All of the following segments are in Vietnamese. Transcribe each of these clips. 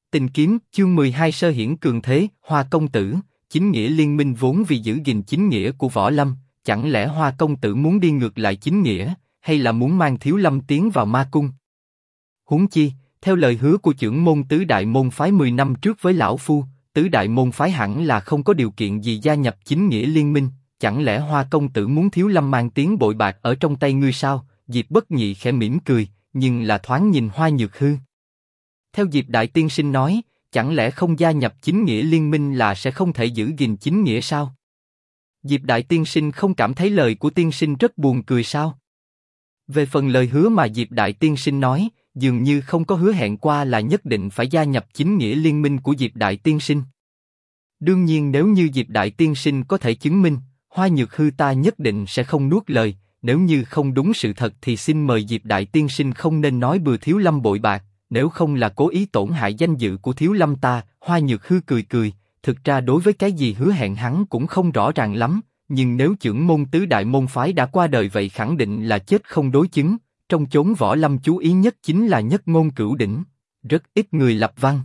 Tình kiếm, chương 12 sơ hiển cường thế, Hoa công tử, chính nghĩa liên minh vốn vì giữ gìn chính nghĩa của Võ Lâm, chẳng lẽ Hoa công tử muốn đi ngược lại chính nghĩa, hay là muốn mang Thiếu Lâm tiến vào ma cung? Huống chi, theo lời hứa của trưởng môn tứ đại môn phái 10 năm trước với lão phu, tứ đại môn phái hẳn là không có điều kiện gì gia nhập chính nghĩa liên minh, chẳng lẽ Hoa công tử muốn Thiếu Lâm mang tiếng bội bạc ở trong tay ngươi sao? Diệp Bất Nhị khẽ mỉm cười, nhưng là thoáng nhìn Hoa Nhược Hư. Theo Diệp Đại Tiên Sinh nói, chẳng lẽ không gia nhập chính nghĩa liên minh là sẽ không thể giữ gìn chính nghĩa sao? Diệp Đại Tiên Sinh không cảm thấy lời của Tiên Sinh rất buồn cười sao? Về phần lời hứa mà Diệp Đại Tiên Sinh nói, dường như không có hứa hẹn qua là nhất định phải gia nhập chính nghĩa liên minh của Diệp Đại Tiên Sinh. Đương nhiên nếu như Diệp Đại Tiên Sinh có thể chứng minh, Hoa Nhược Hư ta nhất định sẽ không nuốt lời, nếu như không đúng sự thật thì xin mời Diệp Đại Tiên Sinh không nên nói bừa Thiếu Lâm bội bạc, nếu không là cố ý tổn hại danh dự của Thiếu Lâm ta. Hoa Nhược Hư cười cười, thực ra đối với cái gì hứa hẹn hắn cũng không rõ ràng lắm, nhưng nếu trưởng môn tứ đại môn phái đã qua đời vậy khẳng định là chết không đối chứng. Trong chốn Võ Lâm chú ý nhất chính là nhất ngôn cửu đỉnh, rất ít người lập văn.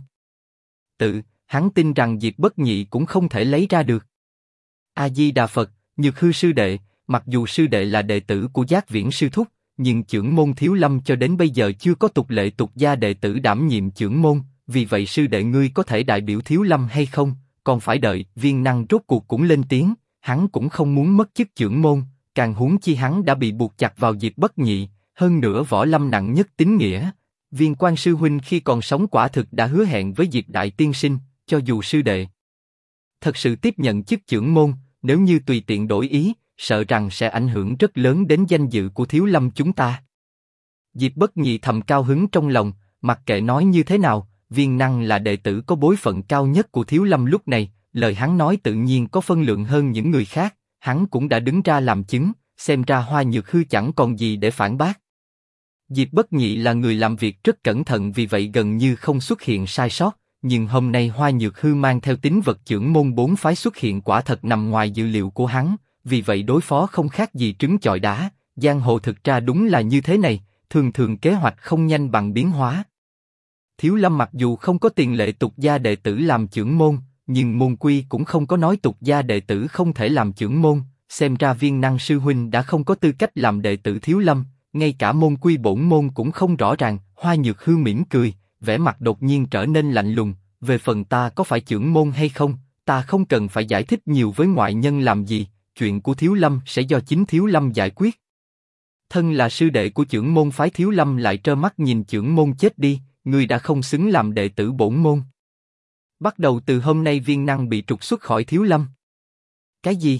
Hắn tin rằng Diệp Bất Nhị cũng không thể lấy ra được. A Di Đà Phật, Nhược Hư sư đệ, mặc dù sư đệ là đệ tử của Giác Viễn sư thúc, nhưng trưởng môn Thiếu Lâm cho đến bây giờ chưa có tục lệ tục gia đệ tử đảm nhiệm trưởng môn, vì vậy sư đệ ngươi có thể đại biểu Thiếu Lâm hay không, còn phải đợi. Viên Năng rốt cuộc cũng lên tiếng, hắn cũng không muốn mất chức trưởng môn, càng huống chi hắn đã bị buộc chặt vào Diệp Bất Nhị, hơn nữa Võ Lâm nặng nhất tín nghĩa. Viên Quan sư huynh khi còn sống quả thực đã hứa hẹn với Diệp Đại Tiên Sinh, cho dù sư đệ thật sự tiếp nhận chức trưởng môn, nếu như tùy tiện đổi ý, sợ rằng sẽ ảnh hưởng rất lớn đến danh dự của Thiếu Lâm chúng ta. Diệp Bất Nhị thầm cao hứng trong lòng, mặc kệ nói như thế nào, Viên Năng là đệ tử có bối phận cao nhất của Thiếu Lâm lúc này, lời hắn nói tự nhiên có phân lượng hơn những người khác, hắn cũng đã đứng ra làm chứng, xem ra Hoa Nhược Hư chẳng còn gì để phản bác. Diệp Bất Nhị là người làm việc rất cẩn thận, vì vậy gần như không xuất hiện sai sót, nhưng hôm nay Hoa Nhược Hư mang theo tín vật trưởng môn bốn phái xuất hiện quả thật nằm ngoài dự liệu của hắn, vì vậy đối phó không khác gì trứng chọi đá. Giang hồ thực ra đúng là như thế này, thường thường kế hoạch không nhanh bằng biến hóa. Thiếu Lâm mặc dù không có tiền lệ tục gia đệ tử làm trưởng môn, nhưng môn quy cũng không có nói tục gia đệ tử không thể làm trưởng môn, xem ra Viên Năng sư huynh đã không có tư cách làm đệ tử Thiếu Lâm, ngay cả môn quy bổn môn cũng không rõ ràng. Hoa Nhược Hư mỉm cười, vẻ mặt đột nhiên trở nên lạnh lùng, về phần ta có phải trưởng môn hay không, ta không cần phải giải thích nhiều với ngoại nhân làm gì, chuyện của Thiếu Lâm sẽ do chính Thiếu Lâm giải quyết. Thân là sư đệ của trưởng môn phái Thiếu Lâm lại trơ mắt nhìn trưởng môn chết đi, ngươi đã không xứng làm đệ tử bổn môn. Bắt đầu từ hôm nay Viên Năng bị trục xuất khỏi Thiếu Lâm. Cái gì?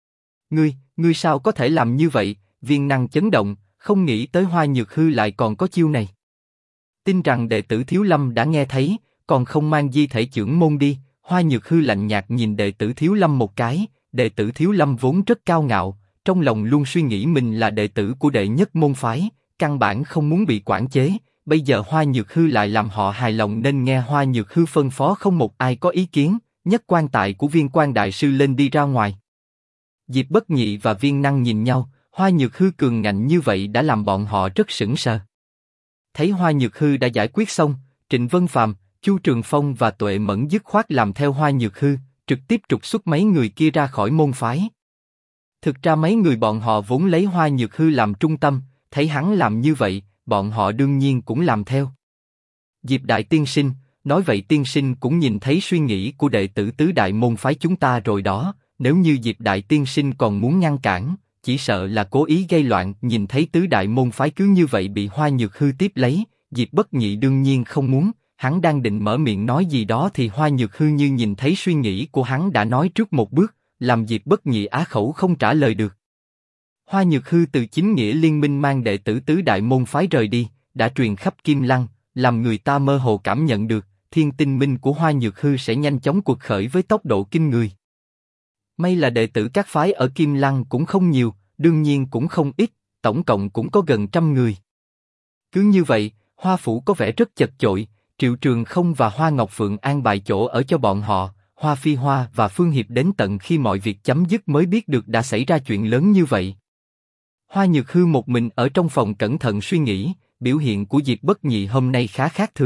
Ngươi sao có thể làm như vậy? Viên Năng chấn động, không nghĩ tới Hoa Nhược Hư lại còn có chiêu này. Tin rằng đệ tử Thiếu Lâm đã nghe thấy, còn không mang di thể trưởng môn đi. Hoa Nhược Hư lạnh nhạt nhìn đệ tử Thiếu Lâm một cái, đệ tử Thiếu Lâm vốn rất cao ngạo, trong lòng luôn suy nghĩ mình là đệ tử của đệ nhất môn phái, căn bản không muốn bị quản chế, bây giờ Hoa Nhược Hư lại làm họ hài lòng nên nghe Hoa Nhược Hư phân phó không một ai có ý kiến, nhất quan tài của Viên Quan đại sư lên đi ra ngoài. Diệp Bất Nhị và Viên Năng nhìn nhau, Hoa Nhược Hư cường ngạnh như vậy đã làm bọn họ rất sững sờ. Thấy Hoa Nhược Hư đã giải quyết xong, Trịnh Vân Phàm, Chu Trường Phong và Tuệ Mẫn dứt khoát làm theo Hoa Nhược Hư, trực tiếp trục xuất mấy người kia ra khỏi môn phái. Thực ra mấy người bọn họ vốn lấy Hoa Nhược Hư làm trung tâm, thấy hắn làm như vậy, bọn họ đương nhiên cũng làm theo. Diệp Đại Tiên Sinh, nói vậy Tiên Sinh cũng nhìn thấy suy nghĩ của đệ tử tứ đại môn phái chúng ta rồi đó, nếu như Diệp Đại Tiên Sinh còn muốn ngăn cản, chỉ sợ là cố ý gây loạn. Nhìn thấy tứ đại môn phái cứ như vậy bị Hoa Nhược Hư tiếp lấy, Diệp Bất Nhị đương nhiên không muốn, hắn đang định mở miệng nói gì đó thì Hoa Nhược Hư như nhìn thấy suy nghĩ của hắn đã nói trước một bước, làm Diệp Bất Nhị á khẩu không trả lời được. Hoa Nhược Hư từ chính nghĩa liên minh mang đệ tử tứ đại môn phái rời đi, đã truyền khắp Kim Lăng, làm người ta mơ hồ cảm nhận được, thiên tinh minh của Hoa Nhược Hư sẽ nhanh chóng cuộc khởi với tốc độ kinh người. May là đệ tử các phái ở Kim Lăng cũng không nhiều, đương nhiên cũng không ít, tổng cộng cũng có gần 100 người. Cứ như vậy, Hoa phủ có vẻ rất chật chội, Triệu Trường Không và Hoa Ngọc Phượng an bài chỗ ở cho bọn họ, Hoa Phi Hoa và Phương Hiệp đến tận khi mọi việc chấm dứt mới biết được đã xảy ra chuyện lớn như vậy. Hoa Nhược Hư một mình ở trong phòng cẩn thận suy nghĩ, biểu hiện của Diệp Bất Nhị hôm nay khá khác thường,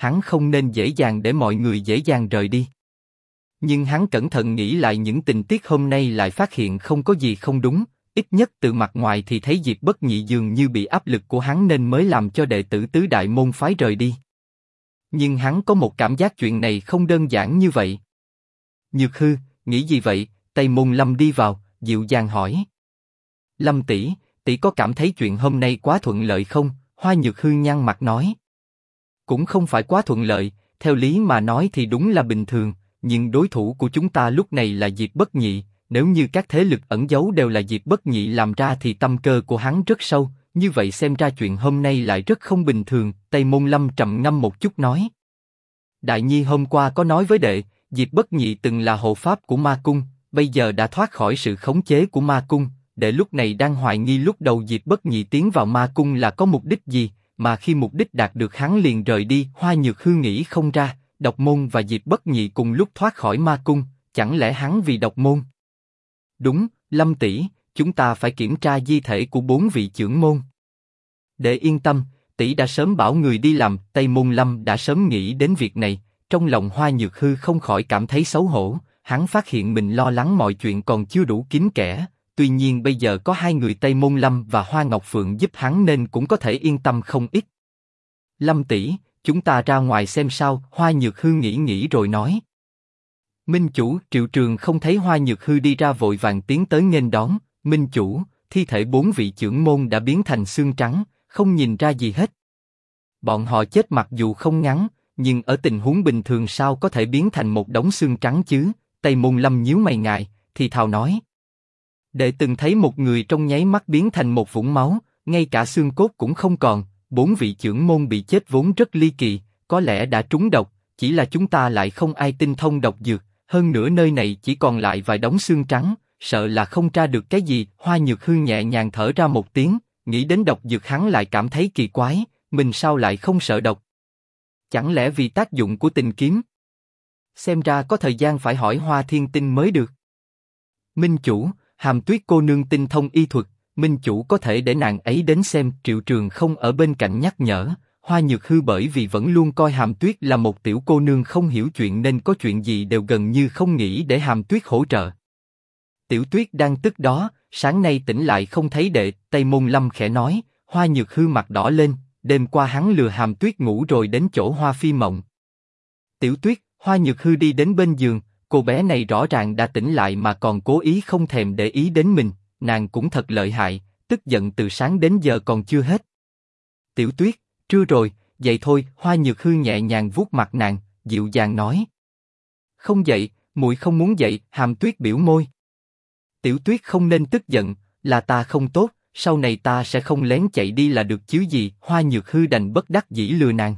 hắn không nên dễ dàng để mọi người dễ dàng rời đi. Nhưng hắn cẩn thận nghĩ lại những tình tiết hôm nay lại phát hiện không có gì không đúng, ít nhất từ mặt ngoài thì thấy Diệp Bất Nhị dường như bị áp lực của hắn nên mới làm cho đệ tử tứ đại môn phái rời đi. Nhưng hắn có một cảm giác chuyện này không đơn giản như vậy. Nhược Hư, nghĩ gì vậy? Tây Môn Lâm đi vào, dịu dàng hỏi. Lâm tỷ, tỷ có cảm thấy chuyện hôm nay quá thuận lợi không? Hoa Nhược Hư nhăn mặt nói. Cũng không phải quá thuận lợi, theo lý mà nói thì đúng là bình thường, nhưng đối thủ của chúng ta lúc này là Diệp Bất Nhị, nếu như các thế lực ẩn giấu đều là Diệp Bất Nhị làm ra thì tâm cơ của hắn rất sâu, như vậy xem ra chuyện hôm nay lại rất không bình thường. Tây Môn Lâm trầm ngâm một chút nói. Đại Nhi hôm qua có nói với đệ, Diệp Bất Nhị từng là hộ pháp của Ma Cung, bây giờ đã thoát khỏi sự khống chế của Ma Cung, đệ lúc này đang hoài nghi lúc đầu Diệp Bất Nhị tiến vào Ma Cung là có mục đích gì, mà khi mục đích đạt được hắn liền rời đi. Hoa Nhược Hư nghĩ không ra, Độc Môn và Diệp Bất Nhị cùng lúc thoát khỏi Ma Cung, chẳng lẽ hắn vì Độc Môn? Đúng, Lâm tỷ, chúng ta phải kiểm tra di thể của 4 vị trưởng môn. Để yên tâm, tỷ đã sớm bảo người đi làm. Tây Môn Lâm đã sớm nghĩ đến việc này, trong lòng Hoa Nhược Hư không khỏi cảm thấy xấu hổ. Hắn phát hiện mình lo lắng mọi chuyện còn chưa đủ kín kẽ, tuy nhiên bây giờ có 2 người Tây Môn Lâm và Hoa Ngọc Phượng giúp hắn nên cũng có thể yên tâm không ít. Lâm tỷ, chúng ta ra ngoài xem sao. Hoa Nhược Hư nghĩ rồi nói. Minh chủ. Triệu Trường không thấy Hoa Nhược Hư đi ra vội vàng tiến tới nghênh đón. Minh chủ, thi thể 4 vị trưởng môn đã biến thành xương trắng, không nhìn ra gì hết. Bọn họ chết mặc dù không ngắn, nhưng ở tình huống bình thường sao có thể biến thành một đống xương trắng chứ? Tây Môn Lâm nhíu mày ngại, thì thào nói. Đệ từng thấy một người trong nháy mắt biến thành một vũng máu, ngay cả xương cốt cũng không còn. 4 vị trưởng môn bị chết vốn rất ly kỳ, có lẽ đã trúng độc, chỉ là chúng ta lại không ai tinh thông độc dược, hơn nữa nơi này chỉ còn lại vài đống xương trắng, sợ là không tra được cái gì. Hoa Nhược Hư nhẹ nhàng thở ra một tiếng, nghĩ đến độc dược hắn lại cảm thấy kỳ quái, mình sao lại không sợ độc? Chẳng lẽ vì tác dụng của tình kiếm? Xem ra có thời gian phải hỏi Hoa Thiên Tinh mới được. Minh chủ, Hàm Tuyết cô nương tinh thông y thuật, Minh chủ có thể để nàng ấy đến xem. Triệu Trường không ở bên cạnh nhắc nhở. Hoa Nhược Hư bởi vì vẫn luôn coi Hàm Tuyết là một tiểu cô nương không hiểu chuyện nên có chuyện gì đều gần như không nghĩ để Hàm Tuyết hỗ trợ. Tiểu Tuyết đang tức đó, sáng nay tỉnh lại không thấy đệ. Tây Môn Lâm khẽ nói. Hoa Nhược Hư mặt đỏ lên, đêm qua hắn lừa Hàm Tuyết ngủ rồi đến chỗ Hoa Phi Mộng. Tiểu Tuyết. Hoa Nhược Hư đi đến bên giường, cô bé này rõ ràng đã tỉnh lại mà còn cố ý không thèm để ý đến mình, nàng cũng thật lợi hại, tức giận từ sáng đến giờ còn chưa hết. Tiểu Tuyết, trưa rồi, dậy thôi. Hoa Nhược Hư nhẹ nhàng vuốt mặt nàng, dịu dàng nói. Không dậy, muội không muốn dậy. Hàm Tuyết biểu môi. Tiểu Tuyết không nên tức giận, là ta không tốt, sau này ta sẽ không lén chạy đi là được chứ gì. Hoa Nhược Hư đành bất đắc dĩ lừa nàng.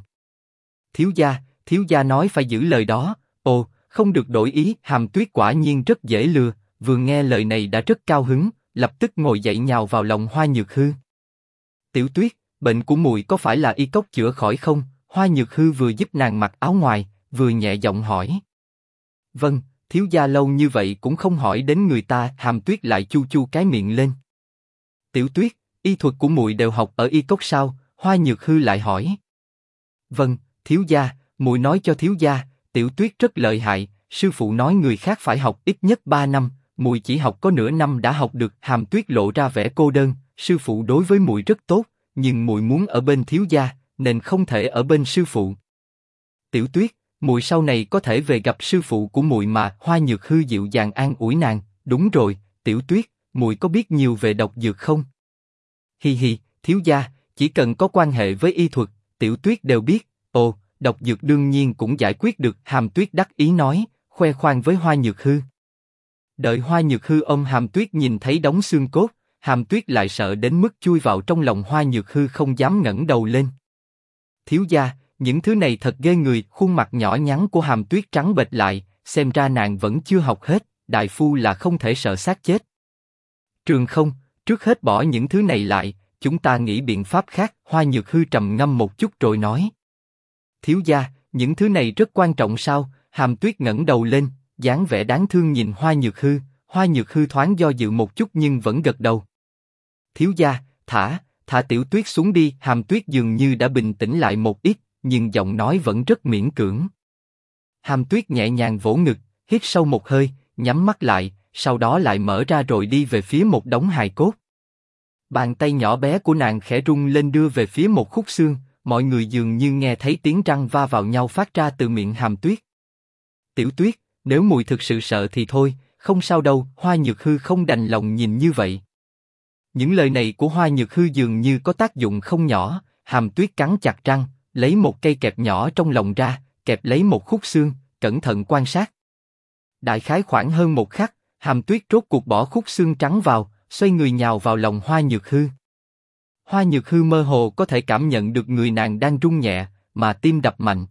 Thiếu gia nói phải giữ lời đó. Ồ, không được đổi ý. Hàm Tuyết quả nhiên rất dễ lừa, vừa nghe lời này đã rất cao hứng, lập tức ngồi dậy nhào vào lòng Hoa Nhược Hư. Tiểu Tuyết, bệnh của muội có phải là y cốc chữa khỏi không? Hoa Nhược Hư vừa giúp nàng mặc áo ngoài, vừa nhẹ giọng hỏi. Vâng, thiếu gia lâu như vậy cũng không hỏi đến người ta. Hàm Tuyết lại chu chu cái miệng lên. Tiểu Tuyết, y thuật của muội đều học ở y cốc sao? Hoa Nhược Hư lại hỏi. Vâng, thiếu gia, muội nói cho thiếu gia, Tiểu Tuyết rất lợi hại, sư phụ nói người khác phải học ít nhất 3 năm, muội chỉ học có nửa năm đã học được. Hàm Tuyết lộ ra vẻ cô đơn, sư phụ đối với muội rất tốt, nhưng muội muốn ở bên thiếu gia, nên không thể ở bên sư phụ. Tiểu Tuyết, muội sau này có thể về gặp sư phụ của muội mà. Hoa Nhược Hư dịu dàng an ủi nàng. Đúng rồi, Tiểu Tuyết, muội có biết nhiều về độc dược không? Hi hi, thiếu gia, chỉ cần có quan hệ với y thuật, Tiểu Tuyết đều biết. Ồ, độc dược đương nhiên cũng giải quyết được. Hàm Tuyết đắc ý nói, khoe khoang với Hoa Nhược Hư. Đợi Hoa Nhược Hư ôm Hàm Tuyết nhìn thấy đống xương cốt, Hàm Tuyết lại sợ đến mức chui vào trong lòng Hoa Nhược Hư không dám ngẩng đầu lên. Thiếu gia, những thứ này thật ghê người. Khuôn mặt nhỏ nhắn của Hàm Tuyết trắng bệch lại, xem ra nàng vẫn chưa học hết. Đại phu là không thể sợ xác chết. Trường không, trước hết bỏ những thứ này lại, chúng ta nghĩ biện pháp khác. Hoa Nhược Hư trầm ngâm một chút rồi nói. Thiếu gia, những thứ này rất quan trọng sao? Hàm Tuyết ngẩng đầu lên, dáng vẻ đáng thương nhìn Hoa Nhược Hư. Hoa Nhược Hư thoáng do dự một chút nhưng vẫn gật đầu. Thiếu gia, thả Tiểu Tuyết xuống đi. Hàm Tuyết dường như đã bình tĩnh lại một ít, nhưng giọng nói vẫn rất miễn cưỡng. Hàm Tuyết nhẹ nhàng vỗ ngực, hít sâu một hơi, nhắm mắt lại, sau đó lại mở ra rồi đi về phía một đống hài cốt. Bàn tay nhỏ bé của nàng khẽ rung lên đưa về phía một khúc xương, mọi người dường như nghe thấy tiếng răng va vào nhau phát ra từ miệng Hàm Tuyết. Tiểu Tuyết, nếu mùi thực sự sợ thì thôi, không sao đâu. Hoa Nhược Hư không đành lòng nhìn như vậy. Những lời này của Hoa Nhược Hư dường như có tác dụng không nhỏ. Hàm Tuyết cắn chặt răng, lấy một cây kẹp nhỏ trong lòng ra, kẹp lấy một khúc xương, cẩn thận quan sát. Đại khái khoảng hơn một khắc, Hàm Tuyết rốt cuộc bỏ khúc xương trắng vào, xoay người nhào vào lòng Hoa Nhược Hư. Hoa Nhược Hư mơ hồ có thể cảm nhận được người nàng đang rung nhẹ, mà tim đập mạnh.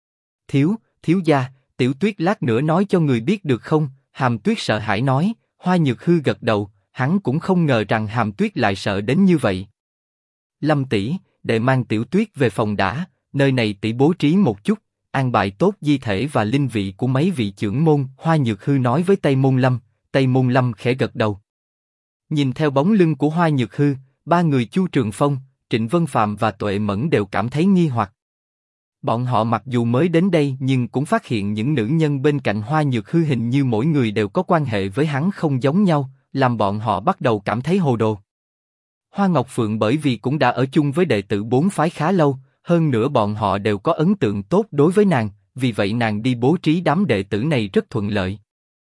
Thiếu gia, Tiểu Tuyết lát nữa nói cho người biết được không? Hàm Tuyết sợ hãi nói. Hoa Nhược Hư gật đầu, hắn cũng không ngờ rằng Hàm Tuyết lại sợ đến như vậy. Lâm tỷ, đệ mang Tiểu Tuyết về phòng đã, nơi này tỷ bố trí một chút, an bài tốt di thể và linh vị của mấy vị trưởng môn. Hoa Nhược Hư nói với Tây Môn Lâm. Tây Môn Lâm khẽ gật đầu. Nhìn theo bóng lưng của Hoa Nhược Hư, ba người Chu Trường Phong, Trịnh Vân Phạm và Tuệ Mẫn đều cảm thấy nghi hoặc. Bọn họ mặc dù mới đến đây nhưng cũng phát hiện những nữ nhân bên cạnh Hoa Nhược Hư hình như mỗi người đều có quan hệ với hắn không giống nhau, làm bọn họ bắt đầu cảm thấy hồ đồ. Hoa Ngọc Phượng bởi vì cũng đã ở chung với đệ tử bốn phái khá lâu, hơn nữa bọn họ đều có ấn tượng tốt đối với nàng, vì vậy nàng đi bố trí đám đệ tử này rất thuận lợi.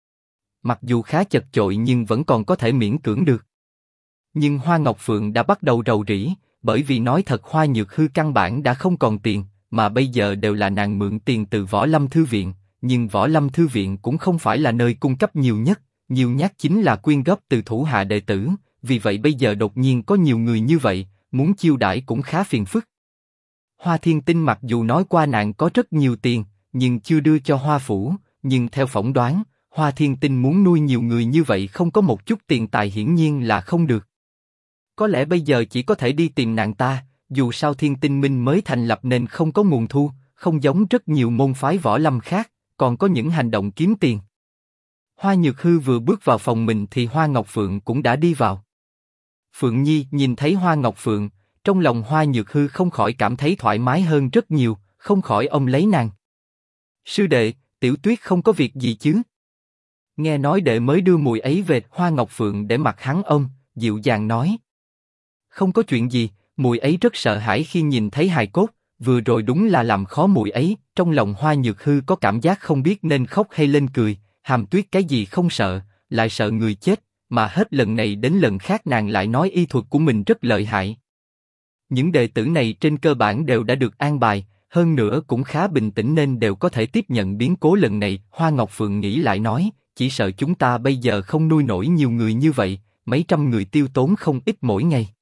Mặc dù khá chật chội nhưng vẫn còn có thể miễn cưỡng được. Nhưng Hoa Ngọc Phượng đã bắt đầu rầu rĩ, bởi vì nói thật Hoa Nhược Hư căn bản đã không còn tiền, mà bây giờ đều là nàng mượn tiền từ Võ Lâm Thư Viện, nhưng Võ Lâm Thư Viện cũng không phải là nơi cung cấp nhiều nhất chính là quyên góp từ thủ hạ đệ tử, vì vậy bây giờ đột nhiên có nhiều người như vậy, muốn chiêu đãi cũng khá phiền phức. Hoa Thiên Tinh mặc dù nói qua nàng có rất nhiều tiền, nhưng chưa đưa cho Hoa Phủ, nhưng theo phỏng đoán, Hoa Thiên Tinh muốn nuôi nhiều người như vậy không có một chút tiền tài hiển nhiên là không được. Có lẽ bây giờ chỉ có thể đi tìm nàng ta, dù sao Thiên Tinh Minh mới thành lập nên không có nguồn thu, không giống rất nhiều môn phái võ lâm khác, còn có những hành động kiếm tiền. Hoa Nhược Hư vừa bước vào phòng mình thì Hoa Ngọc Phượng cũng đã đi vào. Phượng Nhi nhìn thấy Hoa Ngọc Phượng, trong lòng Hoa Nhược Hư không khỏi cảm thấy thoải mái hơn rất nhiều, không khỏi ôm lấy nàng. Sư đệ, Tiểu Tuyết không có việc gì chứ? Nghe nói đệ mới đưa mùi ấy về. Hoa Ngọc Phượng để mặt hắn ôm, dịu dàng nói. Không có chuyện gì, mùi ấy rất sợ hãi khi nhìn thấy hài cốt, vừa rồi đúng là làm khó mùi ấy. Trong lòng Hoa Nhược Hư có cảm giác không biết nên khóc hay lên cười. Hàm Tuyết cái gì không sợ, lại sợ người chết, mà hết lần này đến lần khác nàng lại nói y thuật của mình rất lợi hại. Những đệ tử này trên cơ bản đều đã được an bài, hơn nữa cũng khá bình tĩnh nên đều có thể tiếp nhận biến cố lần này. Hoa Ngọc Phượng nghĩ lại nói, chỉ sợ chúng ta bây giờ không nuôi nổi nhiều người như vậy, mấy trăm người tiêu tốn không ít mỗi ngày.